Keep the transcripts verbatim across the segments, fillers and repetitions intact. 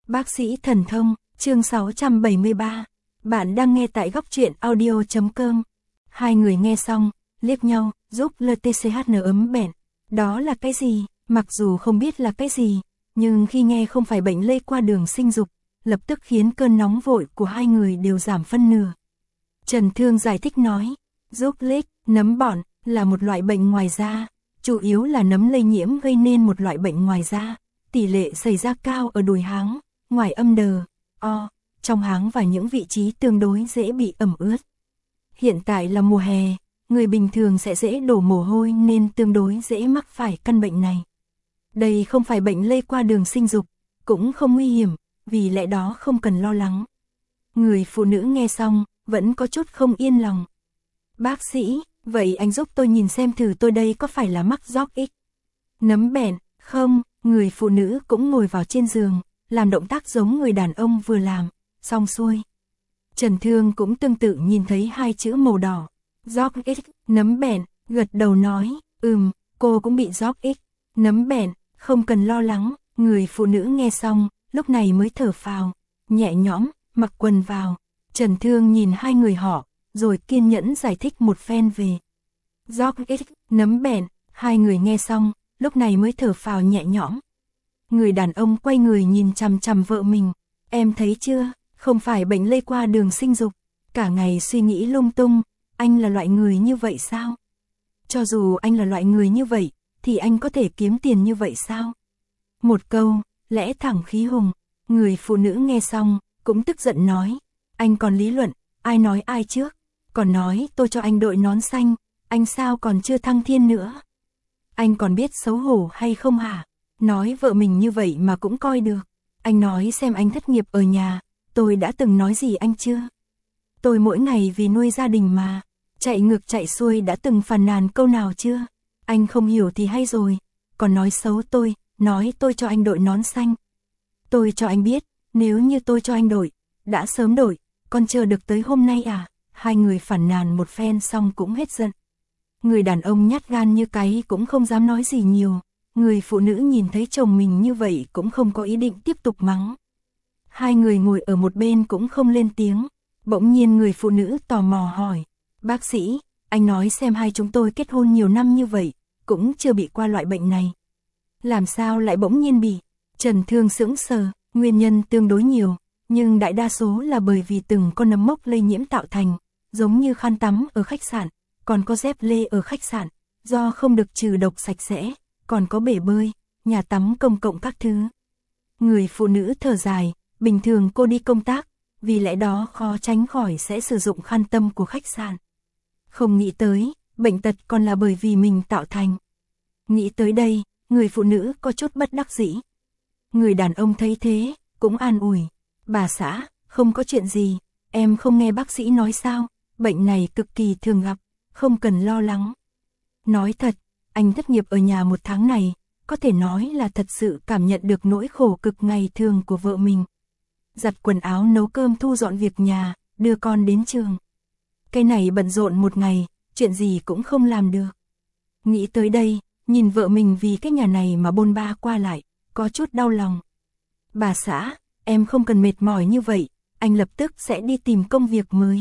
Bác sĩ thần thông, chương sáu trăm bảy mươi ba. Bạn đang nghe tại góc truyện audio chấm com. Hai người nghe xong, liếc nhau, giúp lờ tê xê hát en ấm bẹn. Đó là cái gì? Mặc dù không biết là cái gì, nhưng khi nghe không phải bệnh lây qua đường sinh dục, lập tức khiến cơn nóng vội của hai người đều giảm phân nửa. Trần Thương giải thích nói, giúp lick, nấm bọn, là một loại bệnh ngoài da, chủ yếu là nấm lây nhiễm gây nên một loại bệnh ngoài da, tỷ lệ xảy ra cao ở đùi háng, ngoài âm đờ, o, trong háng và những vị trí tương đối dễ bị ẩm ướt. Hiện tại là mùa hè, người bình thường sẽ dễ đổ mồ hôi nên tương đối dễ mắc phải căn bệnh này. Đây không phải bệnh lây qua đường sinh dục, cũng không nguy hiểm, vì lẽ đó không cần lo lắng. Người phụ nữ nghe xong, vẫn có chút không yên lòng. Bác sĩ, vậy anh giúp tôi nhìn xem thử tôi đây có phải là mắc gióc ích nấm bẹn, không? Người phụ nữ cũng ngồi vào trên giường, làm động tác giống người đàn ông vừa làm, xong xuôi. Trần Thương cũng tương tự nhìn thấy hai chữ màu đỏ, gióc ích, nấm bẹn, gật đầu nói, ừm, cô cũng bị gióc ích nấm bẹn, không cần lo lắng. Người phụ nữ nghe xong, lúc này mới thở phào, nhẹ nhõm, mặc quần vào. Trần Thương nhìn hai người họ, rồi kiên nhẫn giải thích một phen về gióc ích, nấm bẹn. Hai người nghe xong, lúc này mới thở phào nhẹ nhõm. Người đàn ông quay người nhìn chằm chằm vợ mình, em thấy chưa, không phải bệnh lây qua đường sinh dục, cả ngày suy nghĩ lung tung, anh là loại người như vậy sao? Cho dù anh là loại người như vậy, thì anh có thể kiếm tiền như vậy sao? Một câu, lẽ thẳng khí hùng. Người phụ nữ nghe xong, cũng tức giận nói, anh còn lý luận, ai nói ai trước, còn nói tôi cho anh đội nón xanh, anh sao còn chưa thăng thiên nữa? Anh còn biết xấu hổ hay không hả? Nói vợ mình như vậy mà cũng coi được. Anh nói xem anh thất nghiệp ở nhà, tôi đã từng nói gì anh chưa? Tôi mỗi ngày vì nuôi gia đình mà, chạy ngược chạy xuôi đã từng phàn nàn câu nào chưa? Anh không hiểu thì hay rồi, còn nói xấu tôi, nói tôi cho anh đội nón xanh. Tôi cho anh biết, nếu như tôi cho anh đổi, đã sớm đổi, còn chờ được tới hôm nay à? Hai người phản nàn một phen xong cũng hết giận. Người đàn ông nhát gan như cái cũng không dám nói gì nhiều. Người phụ nữ nhìn thấy chồng mình như vậy cũng không có ý định tiếp tục mắng. Hai người ngồi ở một bên cũng không lên tiếng. Bỗng nhiên người phụ nữ tò mò hỏi, bác sĩ, anh nói xem hai chúng tôi kết hôn nhiều năm như vậy, cũng chưa bị qua loại bệnh này. Làm sao lại bỗng nhiên bị? Trần Thương sững sờ, nguyên nhân tương đối nhiều, nhưng đại đa số là bởi vì từng con nấm mốc lây nhiễm tạo thành, giống như khăn tắm ở khách sạn, còn có dép lê ở khách sạn, do không được trừ độc sạch sẽ, còn có bể bơi, nhà tắm công cộng các thứ. Người phụ nữ thở dài, bình thường cô đi công tác, vì lẽ đó khó tránh khỏi sẽ sử dụng khăn tăm của khách sạn. Không nghĩ tới, bệnh tật còn là bởi vì mình tạo thành. Nghĩ tới đây, người phụ nữ có chút bất đắc dĩ. Người đàn ông thấy thế, cũng an ủi, bà xã, không có chuyện gì, em không nghe bác sĩ nói sao, bệnh này cực kỳ thường gặp, không cần lo lắng. Nói thật, anh thất nghiệp ở nhà một tháng này, có thể nói là thật sự cảm nhận được nỗi khổ cực ngày thường của vợ mình. Giặt quần áo, nấu cơm, thu dọn việc nhà, đưa con đến trường. Cái này bận rộn một ngày, chuyện gì cũng không làm được. Nghĩ tới đây, nhìn vợ mình vì cái nhà này mà bôn ba qua lại, có chút đau lòng. Bà xã, em không cần mệt mỏi như vậy, anh lập tức sẽ đi tìm công việc mới.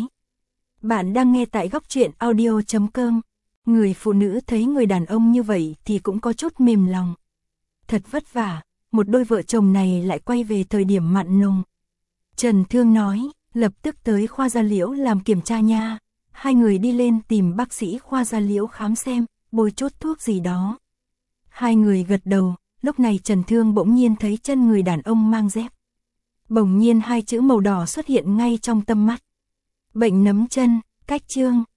Bạn đang nghe tại góc truyện audio chấm com. Người phụ nữ thấy người đàn ông như vậy thì cũng có chút mềm lòng. Thật vất vả, một đôi vợ chồng này lại quay về thời điểm mặn nồng. Trần Thương nói, lập tức tới khoa da liễu làm kiểm tra nha. Hai người đi lên tìm bác sĩ khoa da liễu khám xem, bôi chốt thuốc gì đó. Hai người gật đầu, lúc này Trần Thương bỗng nhiên thấy chân người đàn ông mang dép. Bỗng nhiên hai chữ màu đỏ xuất hiện ngay trong tâm mắt. Bệnh nấm chân, cách chương.